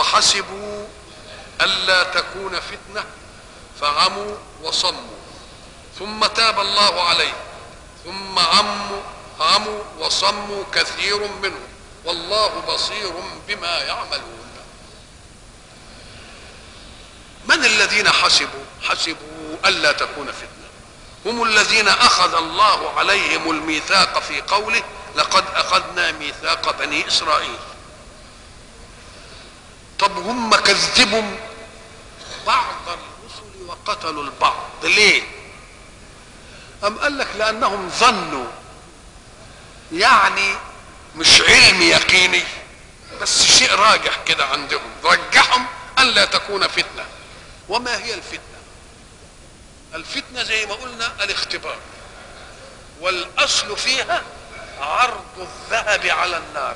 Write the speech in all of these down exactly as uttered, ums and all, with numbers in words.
وحسبوا ألا تكون فتنة فعموا وصموا ثم تاب الله عليه ثم عموا عموا وصموا كثير منهم والله بصير بما يعملون. من الذين حسبوا حسبوا ألا تكون فتنة؟ هم الذين أخذ الله عليهم الميثاق في قوله لقد أخذنا ميثاق بني إسرائيل. طب هم كذبوا بعض الرسل وقتلوا البعض ليه؟ أم قال لك لأنهم ظنوا، يعني مش علم يقيني بس شيء راجح كده عندهم، رجحهم ألا تكون فتنة. وما هي الفتنة؟ الفتنة زي ما قلنا الاختبار، والأصل فيها عرض الذهب على النار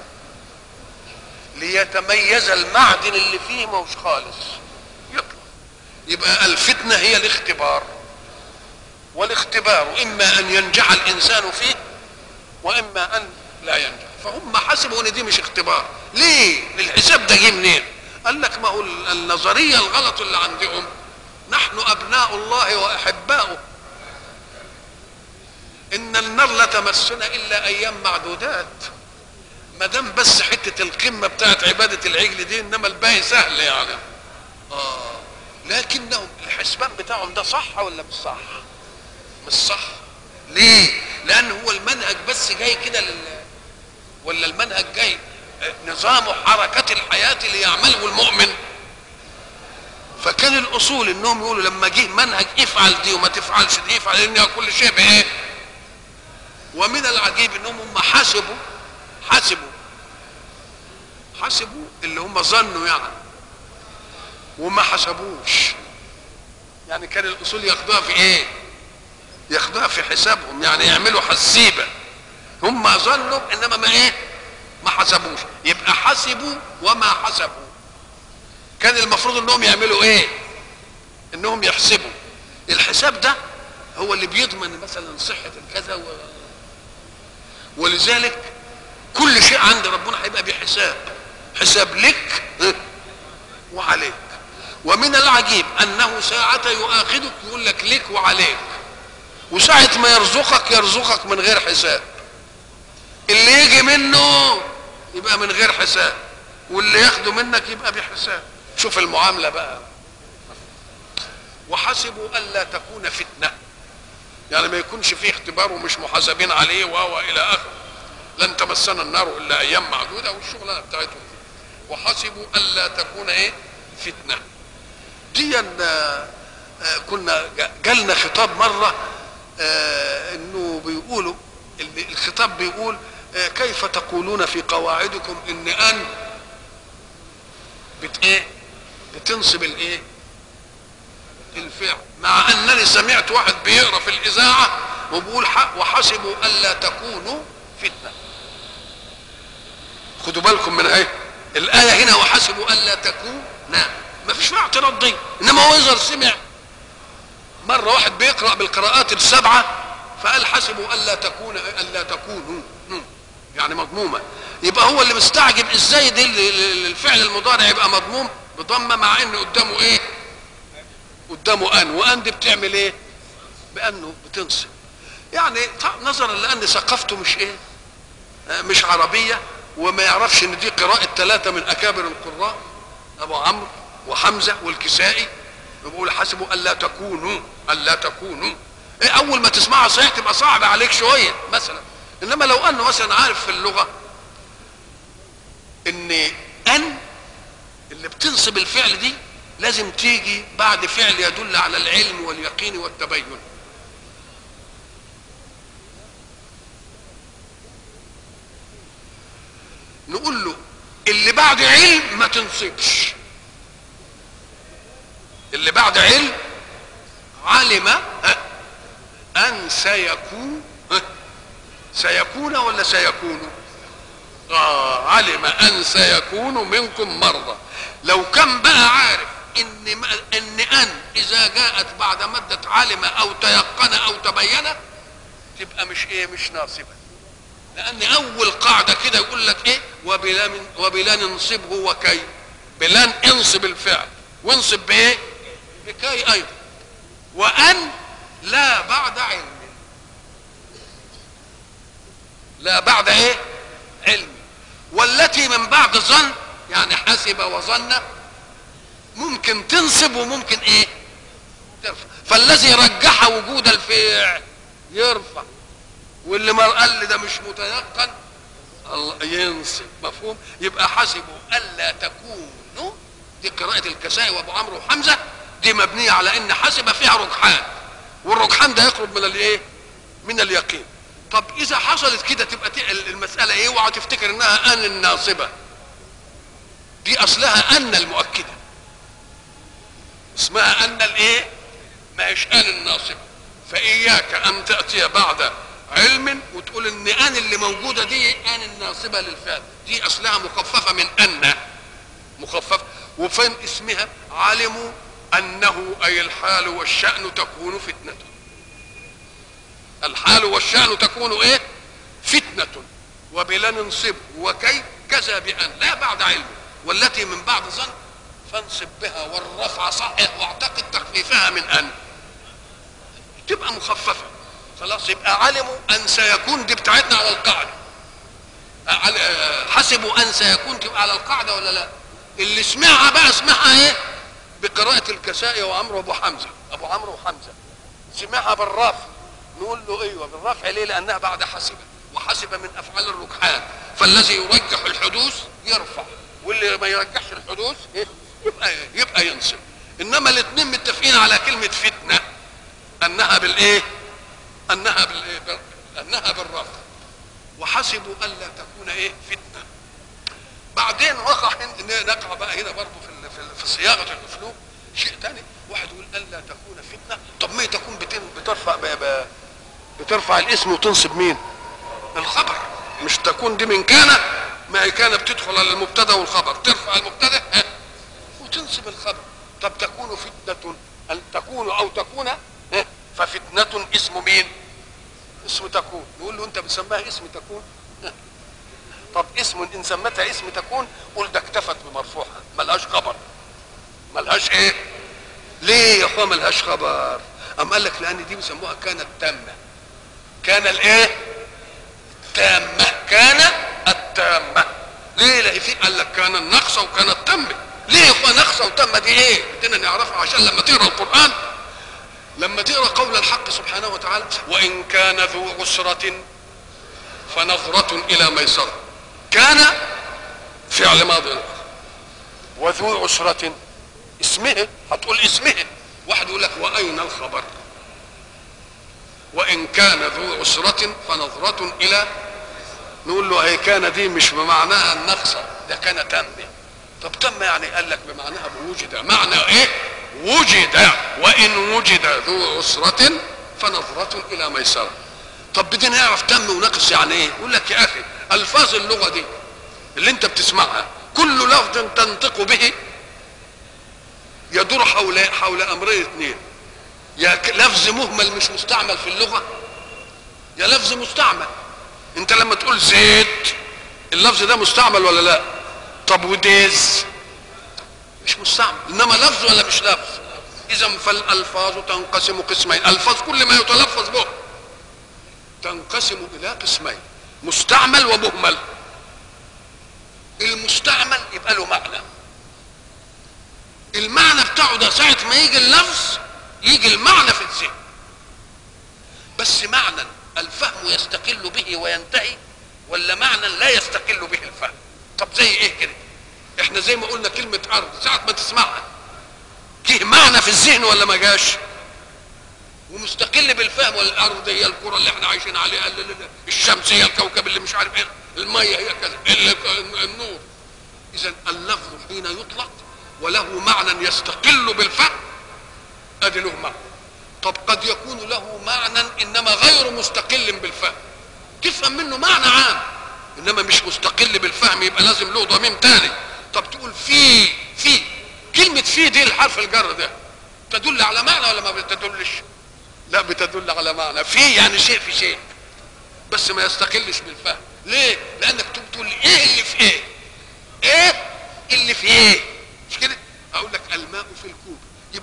ليتميز المعدن اللي فيه مش خالص يطلع. يبقى الفتنة هي الاختبار، والاختبار إما أن ينجح الإنسان فيه وإما أن لا ينجح. فهم حسبوا ان دي مش اختبار. ليه؟ الحساب ده جه منين؟ قال لك ما هو النظريه الغلط اللي عندهم نحن ابناء الله واحباؤه، ان النار لا تمسنا الا ايام معدودات، ما دام بس حته القمه بتاعت عباده العجل دي، انما الباقي سهل يعني. اه لكنهم الحسبان بتاعهم ده صح ولا مش صح؟ مش صح. ليه؟ لان هو المنهج بس جاي كده لل ولا المنهج جاي نظام حركة الحياة اللي يعمله المؤمن. فكان الأصول إنهم يقولوا لما جه منهج افعل دي وما تفعلش دي، افعل إن كل شيء بإيه؟ ومن العجيب إنهم هم حسبوا حسبوا حسبوا اللي هم ظنوا يعني، وما حسبوش. يعني كان الأصول ياخدوها في إيه؟ ياخدوها في حسابهم، يعني يعملوا حسيبة. هم ظنوا انما ما ايه؟ ما حسبوش. يبقى حسبوا وما حسبوا. كان المفروض انهم يعملوا ايه؟ انهم يحسبوا. الحساب ده هو اللي بيضمن مثلا صحة الكذا و... ولذلك كل شيء عند ربنا هيبقى بحساب، حساب لك وعليك. ومن العجيب انه ساعة يؤاخذك يقول لك لك وعليك، وساعة ما يرزقك يرزقك من غير حساب. اللي يجي منه يبقى من غير حساب، واللي ياخده منك يبقى بحساب. شوف المعاملة بقى. وحسبوا ألا تكون فتنة، يعني ما يكونش فيه اختبار ومش محاسبين عليه وهو إلى آخره. لن تمسنا النار إلا أيام معدودة والشغلانة بتاعتهم. وحسبوا ألا تكون إيه؟ فتنة. دي كنا جالنا خطاب مرة آه إنه بيقولوا الخطاب بيقول كيف تقولون في قواعدكم ان ان بت ايه بتنصب الايه الفعل، مع انني سمعت واحد بيقرا في الاذاعه وبيقول وحسبوا الا تكونوا فتنه. خدوا بالكم من ايه الايه هنا، وحسبوا الا تكون، لا ما فيش فيها اعتراض دي. انما هو يظهر سمع مره واحد بيقرا بالقراءات السبعه فقال حسبوا الا تكون الا تكونوا يعني مضمومه. يبقى هو اللي مستعجب ازاي دي الفعل المضارع يبقى مضموم بضمه مع ان قدامه ايه؟ قدامه ان، وان دي بتعمل ايه؟ بانه بتنصب. يعني نظرا لان ثقافته مش ايه؟ مش عربيه، وما يعرفش ان دي قراءه ثلاثه من اكابر القراء، ابو عمرو وحمزه والكسائي، بيقول حسبوا الا تكونوا الا تكونوا. إيه اول ما تسمعها صحيح تبقى صعبه عليك شويه مثلا، انما لو انه مثلا عارف في اللغه ان ان اللي بتنصب الفعل دي لازم تيجي بعد فعل يدل على العلم واليقين والتبين. نقول له اللي بعد علم ما تنصبش، اللي بعد علم علم ان سيكون سيكون ولا سيكون؟ آه علم ان سيكون منكم مرضى. لو كان بقى عارف ان ان ان اذا جاءت بعد ماده علم او تيقن او تبين تبقى مش ايه؟ مش ناصبه. لان اول قاعده كده يقول لك ايه؟ وبلا من وبلا ننصبه وكي بلن انصب الفعل وانصب بايه؟ بكي ايضا. وان لا بعد علم، لا بعد ايه؟ علم. والتي من بعد ظن يعني حسب وظن ممكن تنصب وممكن ايه؟ ترفع. فالذي رجح وجود الفعل يرفع، واللي ما قال لي ده مش متيقن الله ينصب. مفهوم؟ يبقى حسبوا الا تكونوا، دي قراءة الكسائي وابو عمرو وحمزة، دي مبنية على ان حسب فيها رجحان، والرجحان ده يقرب من الايه؟ من اليقين. طب اذا حصلت كده تبقى المسألة ايه؟ اوعى تفتكر انها ان الناصبة، دي اصلها ان المؤكدة، اسمها ان الايه؟ ما هيش ان الناصبة. فاياك ان تأتي بعد علم وتقول ان ان اللي موجودة دي ان الناصبة للفعل، دي اصلها مخففة من ان، مخففة. وفين اسمها؟ علموا انه اي الحال والشأن تكون فتنة، الحال والشأن تكون ايه؟ فتنة. وبلا ننصب وكي كذا بأن لا بعد علم. والتي من بعد ظن فانصب بها والرفع صحح واعتقد تخفيفها من ان، تبقى مخففة خلاص. يبقى علموا ان سيكون دي بتاعتنا على القاعدة، حسبوا ان سيكون تبقى على القاعدة ولا لا؟ اللي سمعها بقى اسمعها ايه؟ بقراءة الكسائي وعمرو ابو حمزة، ابو عمرو وحمزة سمعها بالرفع، نقول له ايوه بالرفع. ليه؟ لانها بعد حسب، وحسب من افعال الرجحان، فالذي يرجح الحدوث يرفع، واللي ما يرجحش الحدوث إيه؟ يبقى يبقى ينصب. انما الاثنين متفقين على كلمة فتنة انها بالايه؟ انها بالايه؟ انها بالرفع. وحسبوا الا تكون ايه؟ فتنة. بعدين وقع نقع بقى هنا برضه في في صياغة الاسلوب شيء ثاني. واحد يقول الا تكون فتنة، طب ما تكون بترفع بترفع الاسم وتنصب مين؟ الخبر. مش تكون دي من كان، ما هي كان بتدخل على المبتدا والخبر، ترفع المبتدا وتنصب الخبر. طب تكون فتنة، ان تكون او تكون ففتنة اسم مين؟ اسم تكون. نقول له انت بتسميها اسم تكون؟ طب اسم ان سمتها اسم تكون قول ده اكتفت بمرفوعها، ملهاش خبر. ملهاش ايه؟ ليه يا اخويا ملهاش خبر؟ ام قال لك لان دي بيسموها كانت تامه. كان الايه؟ تامه. كان التامه. ليه؟ لا في قال لك كان النقصه وكانت تامه. ليه يا اخويا نقصه وتامه دي ايه؟ بدنا نعرفها عشان لما تقرا القران، لما تقرا قول الحق سبحانه وتعالى وان كان ذو عسره فنظره الى ميسره. كان فعل ماضي، وذو عسره اسمه، هتقول اسمه. واحد يقول لك واين الخبر؟ وان كان ذو عسرة فنظرة الى، نقول له هي كان دي مش بمعناها النقصة، ده كان تم. طب تم يعني قال لك بمعناها بوجد. معنى ايه؟ وجد. وان وجد ذو عسرة فنظرة الى ميسرة. طب بدنا نعرف تم ونقص يعني ايه؟ يقول لك يا اخي الفاظ اللغة دي اللي انت بتسمعها كل لفظ تنطق به يدور حول حول امرين اثنين، يا لفظ مهمل مش مستعمل في اللغه، يا لفظ مستعمل. انت لما تقول زيت اللفظ ده مستعمل ولا لا؟ طب وديز مش مستعمل، انما لفظ ولا مش لفظ؟ اذا فالالفاظ تنقسم قسمين. الفاظ كل ما يتلفظ به تنقسم الى قسمين، مستعمل ومهمل. المستعمل يبقى له معنى، المعنى بتاعه ده ساعة ما يجي اللفظ يجي المعنى في الذهن، بس معنى الفهم يستقل به وينتهي، ولا معنى لا يستقل به الفهم. طب زي ايه كده؟ احنا زي ما قلنا كلمة ارض ساعة ما تسمعها جه معنى في الذهن ولا ما جاش؟ ومستقل بالفهم. والارض هي الكرة اللي احنا عايشين عليها، الشمس هي الكوكب اللي مش عارف ايه، المية هي كذا، النور. اذا اللفظ حين يطلق وله معنى يستقل بالفهم ادي له معنى. طب قد يكون له معنى انما غير مستقل بالفهم، تفهم منه معنى عام انما مش مستقل بالفهم، يبقى لازم له ضمير تاني. طب تقول في في كلمة في دي الحرف الجر ده تدل على معنى ولا ما بتدلش؟ لا بتدل على معنى. في يعني شيء في شيء بس ما يستقلش بالفهم. ليه؟ لانك تقول ايه اللي في ايه؟ ايه اللي في ايه؟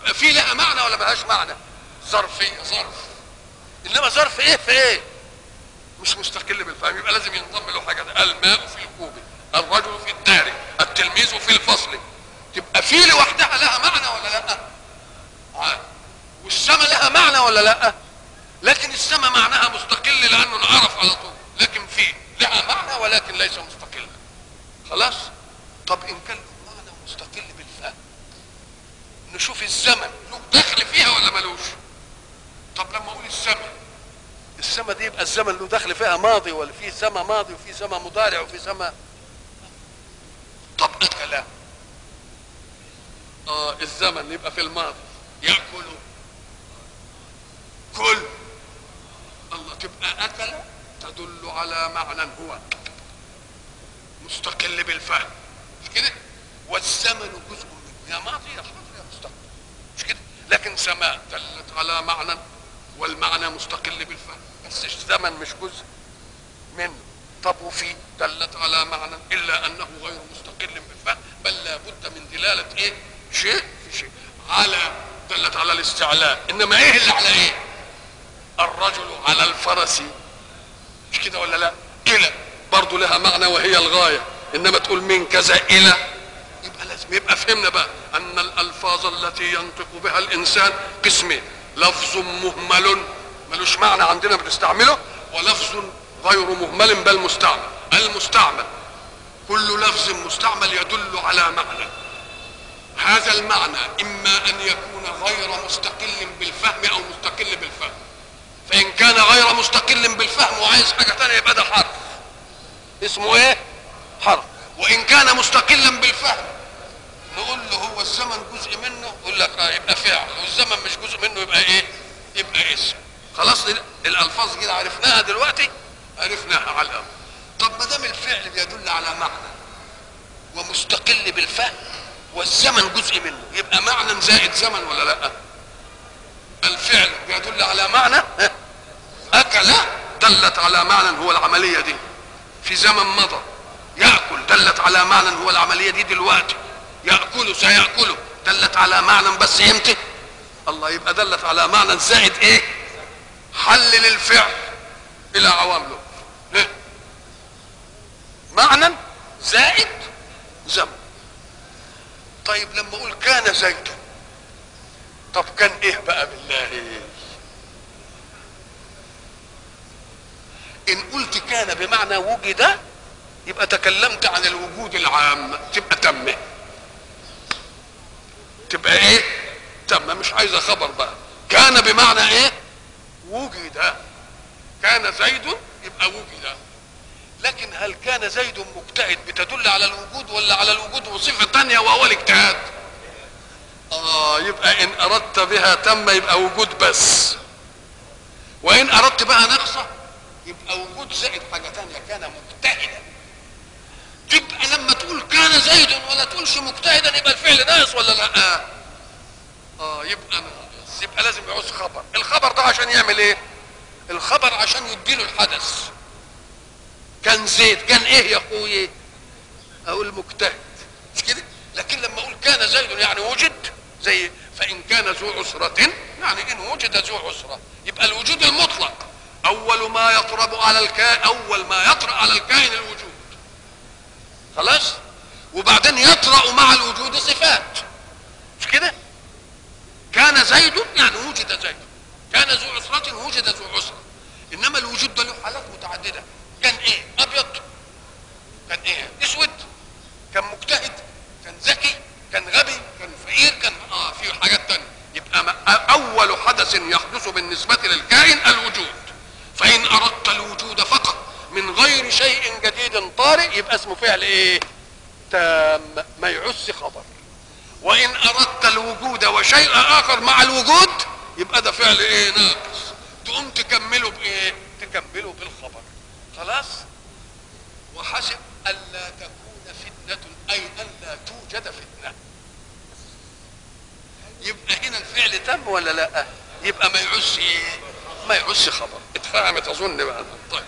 تبقى في لها معنى ولا ملهاش معنى؟ ظرفيه، ظرف. انما ظرف ايه في ايه؟ مش مستقل بالفهم، يبقى لازم ينضم له حاجه. الماء في الكوب، الرجل في الدار، التلميذ في الفصل. تبقى في لوحدها لها معنى ولا لا؟ عاد. والسماء لها معنى ولا لا؟ لكن السماء معناها مستقل لانه انعرف على طول، لكن في لها معنى ولكن ليس مستقلا. خلاص؟ طب ان كان له معنى مستقل بالفهم، نشوف الزمن له دخل فيها ولا ملوش؟ طب لما اقول السماء، السماء دي يبقى الزمن له دخل فيها ماضي، ولا في سماء ماضي وفي سماء مضارع وفي سماء. طب اكل، اه الزمن يبقى في الماضي، ياكل، كل. الله، تبقى اكل تدل على معنى هو مستقل بالفهم، مش كده؟ والزمن جزء منه، يا ماضي يا حاضر يا مستقبل، مش كده؟ لكن سماء دلت على معنى والمعنى مستقل بالفهم، بس الزمن مش جزء منه. طب وفي دلت على معنى الا انه غير مستقل بالفهم، بل لا بد من دلاله ايه؟ شيء في شيء. على دلت على الاستعلاء، انما ايه اللي على ايه؟ الرجل على الفرس، مش كده ولا لا؟ الى برضه لها معنى وهي الغايه، انما تقول من كذا الى، يبقى لازم يبقى فهمنا بقى ان الالفاظ التي ينطق بها الانسان قسمين: لفظ مهمل ملوش معنى عندنا بنستعمله، ولفظ غير مهمل بل مستعمل. المستعمل كل لفظ مستعمل يدل على معنى، هذا المعنى اما ان يكون غير مستقل بالفهم او مستقل بالفهم. فان كان غير مستقل بالفهم وعايز حاجه ثانيه يبقى ده حرف، اسمه ايه؟ حرف. وان كان مستقلا بالفهم نقول له هو الزمن جزء منه، يقول لك اه يبقى فعل، والزمن مش جزء منه يبقى ايه؟ يبقى اسم. خلاص الالفاظ كده عرفناها دلوقتي، عرفناها على الاول. طب ما دام الفعل بيدل على معنى ومستقل بالفهم والزمن جزء منه، يبقى معنى زائد زمن ولا لا؟ الفعل بيدل على معنى، اكل دلت على معنى هو العمليه دي في زمن مضى، ياكل دلت على معنى هو العمليه دي دلوقتي، ياكل سياكله دلت على معنى بس امتى؟ الله، يبقى دلت على معنى زائد ايه؟ حلل الفعل الى عوامله، ليه؟ معنى زائد زمن. طيب لما اقول كان زيد، طب كان ايه بقى بالله؟ ان قلت كان بمعنى وجد يبقى تكلمت عن الوجود العام، تبقى تم، تبقى ايه؟ تم، مش عايزه خبر بقى. كان بمعنى ايه؟ وجد. كان زيد يبقى وجد. لكن هل كان زيد مجتهد بتدل على الوجود ولا على الوجود وصفه ثانيه وهو الاجتهاد؟ اه يبقى ان اردت بها تم يبقى وجود بس، وان اردت بها نقصه يبقى وجود زائد حاجه ثانيه، كان مجتهدا. تبقى لما تقول كان زيد ولا تقولش مجتهدا يبقى الفعل ناقص ولا لا؟ اه يبقى ناقص، يبقى لازم يعوز خبر. الخبر ده عشان يعمل ايه؟ الخبر عشان يديله الحدث. كان زيد، كان ايه يا اخوي؟ اقول مجتهد، مش كده؟ لكن لما اقول كان زيد يعني وجد، زي فان كان ذو عسرة، يعني ان وجد ذو عسرة، يبقى الوجود المطلق اول ما يطرب على الكائن، اول ما يطرأ على الكائن الوجود، خلاص؟ وبعدين يطرأ مع الوجود صفات، مش كده؟ كان زيد يعني وجد زيد، كان ذو عسرة وجد ذو عسرة. انما الوجود ده له حالات متعددة. كان ايه؟ ابيض، كان ايه؟ اسود، كان مجتهد، كان ذكي، كان غبي، كان فقير، كان اه في حاجات تانية. يبقى اول حدث يحدث بالنسبة للكائن الوجود. فان اردت الوجود فقط من غير شيء جديد طارئ يبقى اسمه فعل ايه؟ تام، ما يعس خبر. وان اردت الوجود وشيء اخر مع الوجود يبقى ده فعل ايه؟ ناقص. تقوم تكمله بايه؟ تكمله بالخبر. خلاص؟ وحسب الا تكون فتنة، اي الا توجد فتنة. يبقى هنا الفعل تم ولا لا؟ يبقى ما يعس ايه؟ ما يعس خبر. اتفهمت اظن بقى. طيب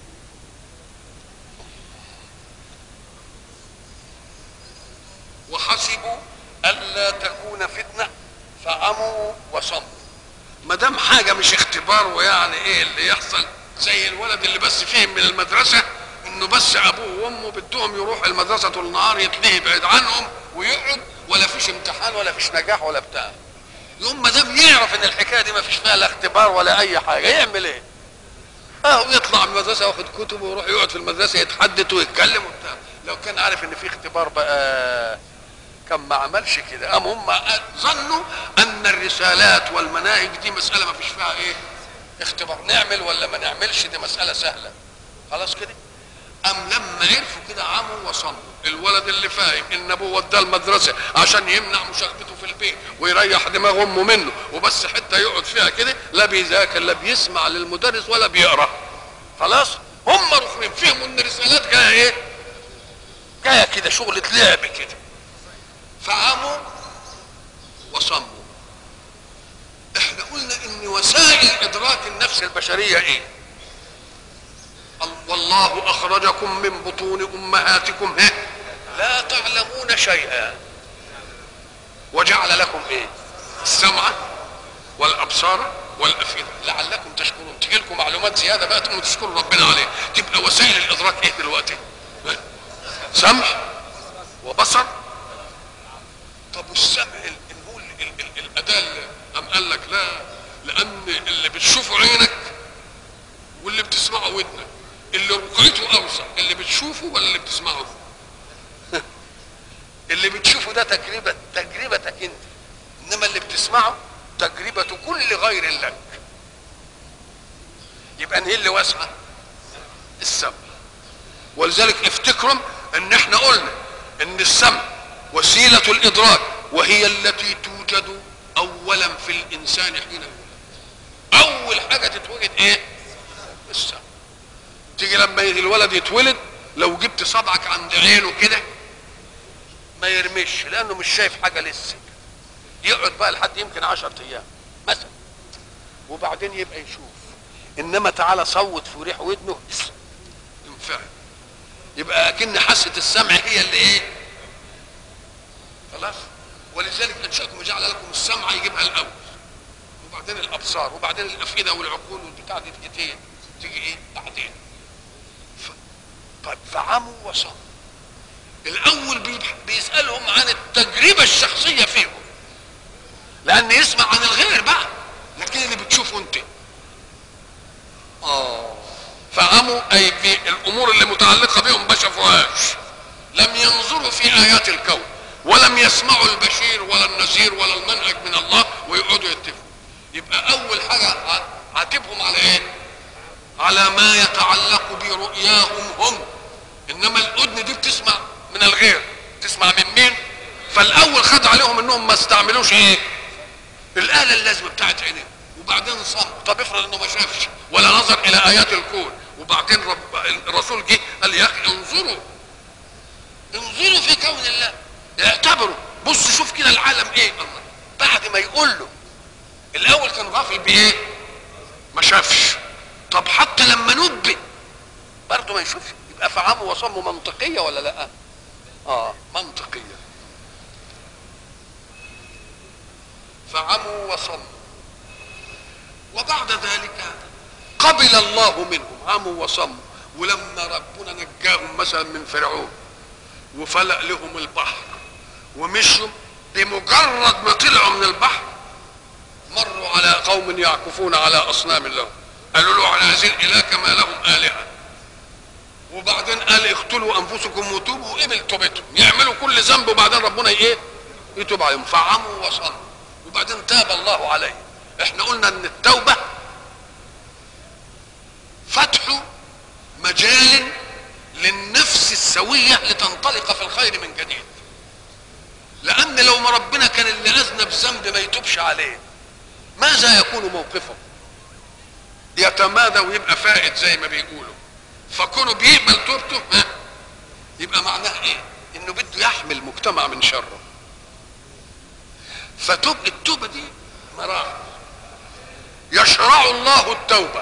وحسب وحسبوا الا تكون فتنه فعموا وصموا. ما دام حاجه مش اختبار ويعني ايه اللي يحصل، زي الولد اللي بس فهم من المدرسه انه بس ابوه وامه بدهم يروح المدرسه طول النهار، يتلهي بعيد عنهم ويقعد، ولا فيش امتحان ولا فيش نجاح ولا بتاع. يوم ما دام يعرف ان الحكايه دي ما فيش فيها لا اختبار ولا اي حاجه، يعمل ايه؟ اهو يطلع من المدرسه واخد كتب ويروح يقعد في المدرسه يتحدث ويتكلم وبتاع. لو كان عارف ان في اختبار بقى كان ما عملش كده. ام هم ظنوا ان الرسالات والمناهج دي مساله ما فيش فيها ايه؟ اختبار، نعمل ولا ما نعملش دي مساله سهله. خلاص كده. ام لما عرفوا كده عموا وصموا. الولد اللي فاهم ان ابوه وداه المدرسه عشان يمنع مشاغبته في البيت ويريح دماغ امه منه وبس حته يقعد فيها كده، لا بيذاكر لا بيسمع للمدرس ولا بيقرا. خلاص هم رخرين فهموا ان الرسالات جايه ايه؟ جايه كده شغله لعب كده، فعموا وصموا. احنا قلنا ان وسائل ادراك النفس البشريه ايه؟ والله اخرجكم من بطون امهاتكم لا تعلمون شيئا وجعل لكم ايه؟ السمع والابصار والافئده لعلكم تشكرون. تجي لكم معلومات زياده بقى تقوموا تشكروا ربنا عليه. تبقى وسائل الادراك ايه دلوقتي؟ سمع وبصر. طب والسمع نقول الاداه ام قال لك لا، لان اللي بتشوفه عينك واللي بتسمعه ودنك، اللي رقيته اوسع اللي بتشوفه ولا اللي بتسمعه؟ اللي بتشوفه ده تجربه تجربتك انت، انما اللي بتسمعه تجربه كل غير لك. يبقى ان هي اللي واسعه السمع. ولذلك افتكروا ان احنا قلنا ان السمع وسيله الادراك، وهي التي توجد اولا في الانسان حين يولد. اول حاجه تتوجد ايه؟ السمع. تيجي لما الولد يتولد لو جبت صبعك عند عينه كده ما يرمش، لانه مش شايف حاجه لسه. يقعد بقى لحد يمكن عشرة ايام مثلا وبعدين يبقى يشوف. انما تعالى صوت في ريح ودنه ينفعل. يبقى اكن حاسه السمع هي اللي ايه؟ خلاص. ولذلك انشاكم وجعل لكم السمع يجيبها الاول وبعدين الابصار وبعدين الافئده والعقول والبتاع دي تيجي تيجي ايه؟ بعدين. ف... طيب فعموا وصموا. الاول بيسالهم عن التجربه الشخصيه فيهم، لان يسمع عن الغير بقى، لكن اللي بتشوفه انت اه فعموا اي بالامور اللي متعلقه بهم ما شافوهاش. لم ينظروا في ايات الكون ولم يسمعوا البشير ولا النذير ولا المنهج من الله ويقعدوا يتفقوا. يبقى اول حاجه عاتبهم على ايه؟ على ما يتعلق برؤياهم هم. انما الاذن دي بتسمع من الغير، تسمع من مين؟ فالاول خد عليهم انهم ما استعملوش ايه؟ الاله اللازمه بتاعت عينيهم. وبعدين صم. طب افرض انه ما شافش ولا نظر الى ايات الكون، وبعدين رب الرسول جه قال يا اخي انظروا انظروا في كون الله، اعتبروا، بص شوف كده العالم ايه. الله بعد ما يقول له الاول كان غافل بايه؟ ما شافش. طب حتى لما نبه برضه ما يشوفش. يبقى فعموا وصموا منطقيه ولا لا؟ اه منطقيه. فعموا وصموا. وبعد ذلك قبل الله منهم. عموا وصموا. ولما ربنا نجاهم مثلا من فرعون وفلق لهم البحر ومشوا، بمجرد ما طلعوا من البحر مروا على قوم يعكفون على اصنام لهم. قالوا له على هذه الاله كما لهم الهه. وبعدين قال اقتلوا انفسكم وتوبوا، وقبل توبتهم. يعملوا كل ذنب وبعدين ربنا ايه؟ يتوب عليهم. فعموا وصموا وبعدين تاب الله عليهم. احنا قلنا ان التوبه فتح مجال للنفس السويه لتنطلق في الخير من جديد. لان لو ما ربنا كان اللي اذنب ذنب ما يتوبش عليه، ماذا يكون موقفه؟ يتمادى ويبقى فائد زي ما بيقولوا. فكونه بيقبل توبته ها يبقى معناه ايه؟ انه بده يحمي المجتمع من شره. فتوب التوبه دي مراحل. يشرع الله التوبه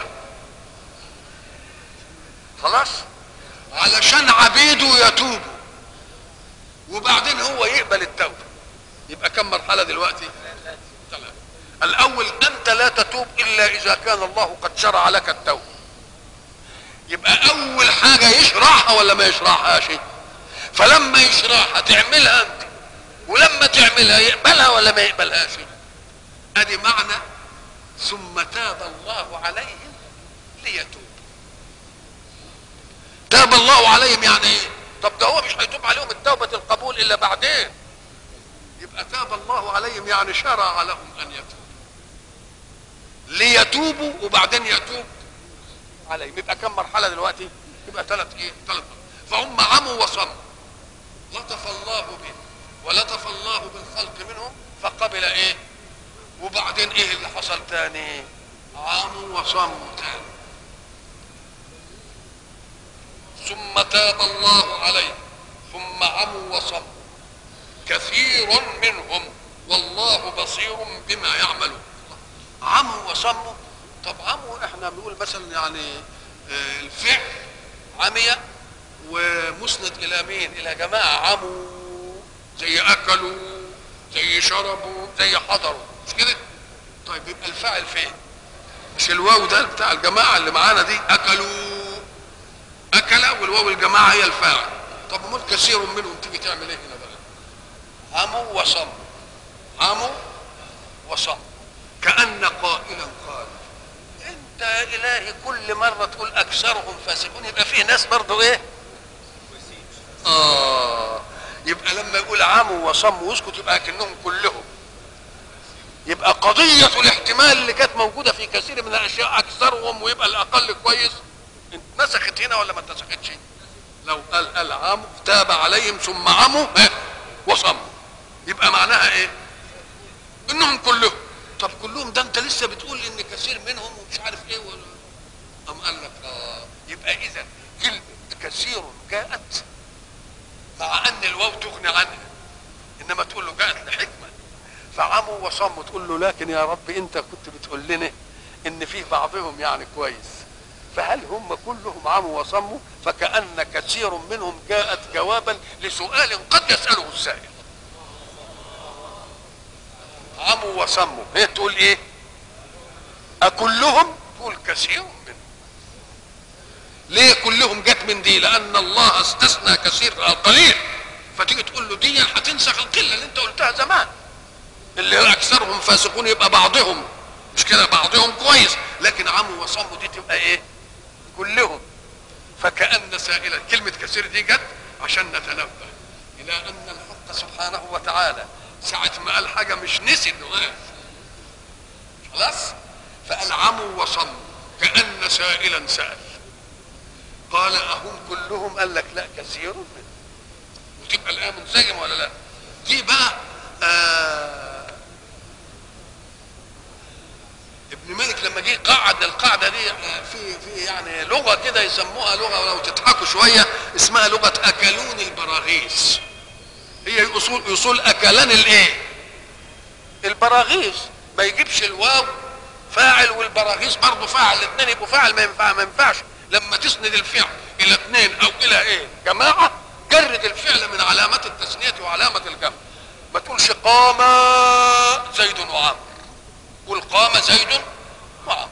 خلاص علشان عبيده يتوبوا وبعدين هو يقبل التوبه. يبقى كم مرحله دلوقتي؟ ثلاثه. الاول انت لا تتوب الا اذا كان الله قد شرع لك التوبه. يبقى اول حاجه يشرعها ولا ما يشرعهاش؟ فلما يشرعها تعملها انت، ولما تعملها يقبلها ولا ما يقبلهاش؟ ادي معنى ثم تاب الله عليهم ليتوب. تاب الله عليهم يعني ايه؟ طب ده هو مش هيتوب عليهم التوبه القبول الا بعدين. يبقى تاب الله عليهم يعني شرع لهم ان يتوبوا ليتوبوا وبعدين يتوب عليهم. يبقى كم مرحله دلوقتي؟ يبقى ثلاث ايه؟ ثلاث. فهم عموا وصموا. لطف الله بهم ولطف الله بالخلق منهم فقبل ايه؟ وبعدين ايه اللي حصل تاني؟ عموا وصموا تاني. ثم تاب الله عليهم ثم عموا وصموا كثير منهم والله بصير بما يعملون. عموا وصموا. طب عموا احنا بنقول مثلا يعني اه الفعل عمي ومسند الى مين؟ الى جماعه. عموا زي اكلوا زي شربوا زي حضروا، مش كده؟ طيب يبقى الفاعل فين؟ مش الواو ده بتاع الجماعه اللي معانا دي؟ اكلوا اكل والواو الجماعه هي الفاعل. طب امال كثير منهم تيجي تعمل ايه هنا بقى؟ عموا وصموا. عموا وصموا كأن قائلا قال انت يا الهي كل مره تقول اكثرهم فاسقون، يبقى فيه ناس برضه ايه؟ اه يبقى لما يقول عموا وصموا واسكت يبقى كأنهم كلهم. يبقى قضيه الاحتمال اللي كانت موجوده في كثير من الاشياء اكثرهم ويبقى الاقل كويس اتنسخت هنا ولا ما اتنسختش؟ لو قال قال عموا تاب عليهم ثم عموا وصموا يبقى معناها ايه؟ انهم كلهم. طب كلهم ده انت لسه بتقول ان كثير منهم ومش عارف ايه ولا ام قال لك اه يبقى اذا كلمه كثير جاءت مع ان الواو تغني عنها، انما تقول له جاءت لحكمه. فعموا وصموا تقول له لكن يا رب انت كنت بتقول لنا ان فيه بعضهم يعني كويس، فهل هم كلهم عموا وصموا؟ فكأن كثير منهم جاءت جوابا لسؤال قد يسأله السائل. عموا وصموا هي تقول ايه؟ أكلهم؟ تقول كثير منهم. ليه كلهم جت من دي؟ لأن الله استثنى كثير القليل، فتيجي تقول له دي هتنسخ القلة اللي انت قلتها زمان اللي أكثرهم فاسقون، يبقى بعضهم مش كده؟ بعضهم كويس، لكن عموا وصموا دي تبقى ايه؟ كلهم. فكأن سائلا كلمة كثير دي جت عشان نتنبه إلى أن الحق سبحانه وتعالى ساعة ما قال حاجة مش نسي إنه قال خلاص، فقال عموا وصموا كأن سائلا سأل قال أهم كلهم؟ قال لك لا كثير منهم. وتبقى الآية منسجمة ولا لا؟ دي بقى آه ابن مالك لما جه قعد القاعده دي في في يعني لغه كده يسموها لغه ولو تضحكوا شويه اسمها لغه اكلون البراغيث. هي اصول اصول اكلان الايه؟ البراغيث. ما يجيبش الواو فاعل والبراغيث برضه فاعل، الاثنين يبقوا فاعل، ما ينفع ما ينفعش لما تسند الفعل الى اثنين او الى ايه؟ جماعه. جرد الفعل من علامات التثنيه وعلامه الجمع. ما تقولش قام زيد وعمرو، قل قام زيد وعمرو.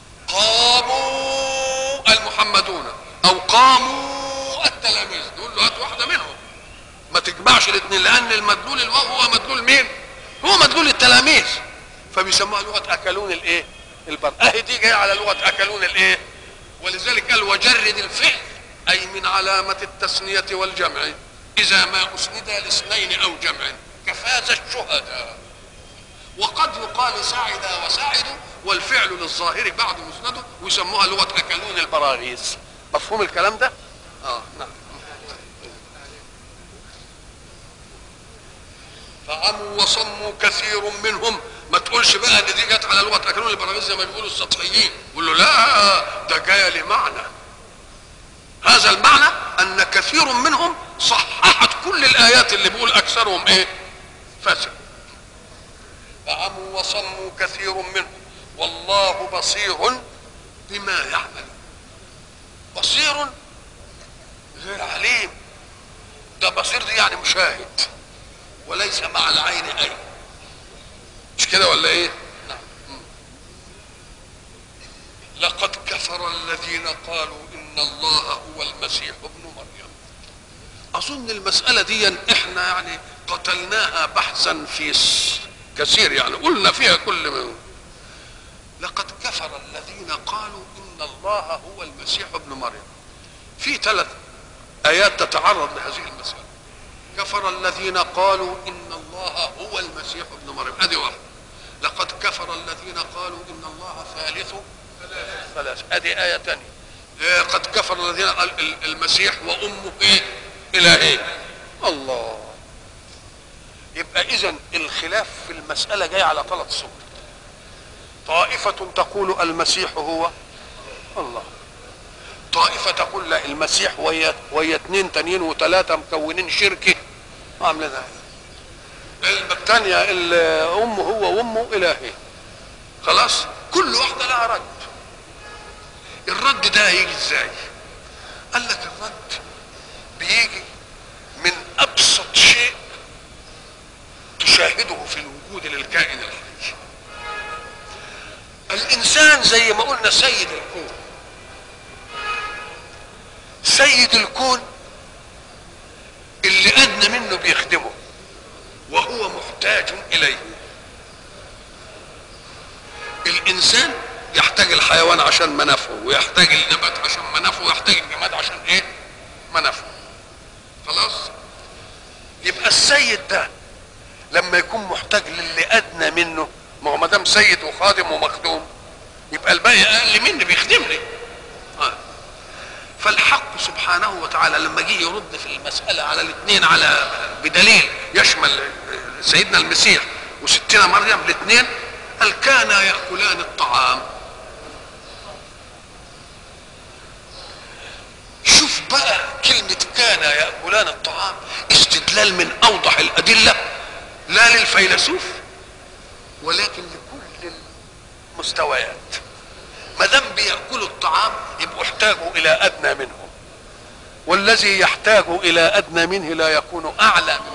قاموا المحمدون او قاموا التلاميذ، نقول له هات واحده منهم. ما تجمعش الاثنين لان المدلول الواو هو مدلول مين؟ هو مدلول التلاميذ، فبيسموها لغه اكلون الايه؟ البر. اهي دي جايه على لغه اكلون الايه؟ ولذلك قال وجرد الفعل اي من علامه التثنيه والجمع اذا ما اسند لاثنين او جمع كفاز الشهداء. وقد يقال ساعد وساعد والفعل للظاهر بعد مسنده ويسموها لغه اكلون البراغيث. مفهوم الكلام ده؟ اه نعم. فعموا وصموا كثير منهم. ما تقولش بقى ان دي جت على لغه اكلون البراغيث زي ما بيقولوا السطحيين، قول له لا ده جايه لمعنى. هذا المعنى ان كثير منهم صححت كل الايات اللي بيقول اكثرهم ايه؟ فاسق. فعموا وصموا كثير منهم والله بصير بما يعمل. بصير غير عليم، ده بصير دي يعني مشاهد. وليس مع العين أي، مش كده ولا ايه؟ نعم. لقد كفر الذين قالوا ان الله هو المسيح ابن مريم. اظن المسألة دي احنا يعني قتلناها بحثا في كثير، يعني قلنا فيها كل من. لقد كفر الذين قالوا ان الله هو المسيح ابن مريم. في ثلاث ايات تتعرض لهذه المسألة. كفر الذين قالوا ان الله هو المسيح ابن مريم، ادي واحد. لقد كفر الذين قالوا ان الله ثالث ثلاثة، ادي آية ثانية. قد كفر الذين قال المسيح وامه ايه؟ الهين. الله. يبقى اذا الخلاف في المسألة جاي على ثلاث صور. طائفة تقول المسيح هو الله، طائفة تقول لا المسيح ويا ويا اثنين تانيين وثلاثة مكونين شركة عاملين هذا. الثانية امه هو وامه الهين. خلاص؟ كل واحدة لها رد. الرد ده هيجي ازاي؟ قال لك الرد بيجي من ابسط شيء تشاهده في الوجود للكائن الحي. الانسان زي ما قلنا سيد الكون، سيد الكون اللي ادنى منه بيخدمه وهو محتاج اليه. الانسان يحتاج الحيوان عشان منافعه، ويحتاج النبات عشان منافعه، ويحتاج الجماد عشان ايه؟ منافعه. خلاص؟ يبقى السيد ده لما يكون محتاج للي ادنى منه، ما هو ما دام سيد وخادم ومخدوم يبقى الباقي اقل مني بيخدمني. آه. فالحق سبحانه وتعالى لما جه يرد في المسألة على الاثنين على بدليل يشمل سيدنا المسيح وستنا مريم الاثنين، قال كانا يأكلان الطعام. شوف بقى كلمة كانا يأكلان الطعام استدلال من أوضح الأدلة، لا للفيلسوف ولكن لكل المستويات. ما دام بيأكلوا الطعام يبقوا احتاجوا إلى أدنى منهم، والذي يحتاج إلى أدنى منه لا يكون أعلى منه.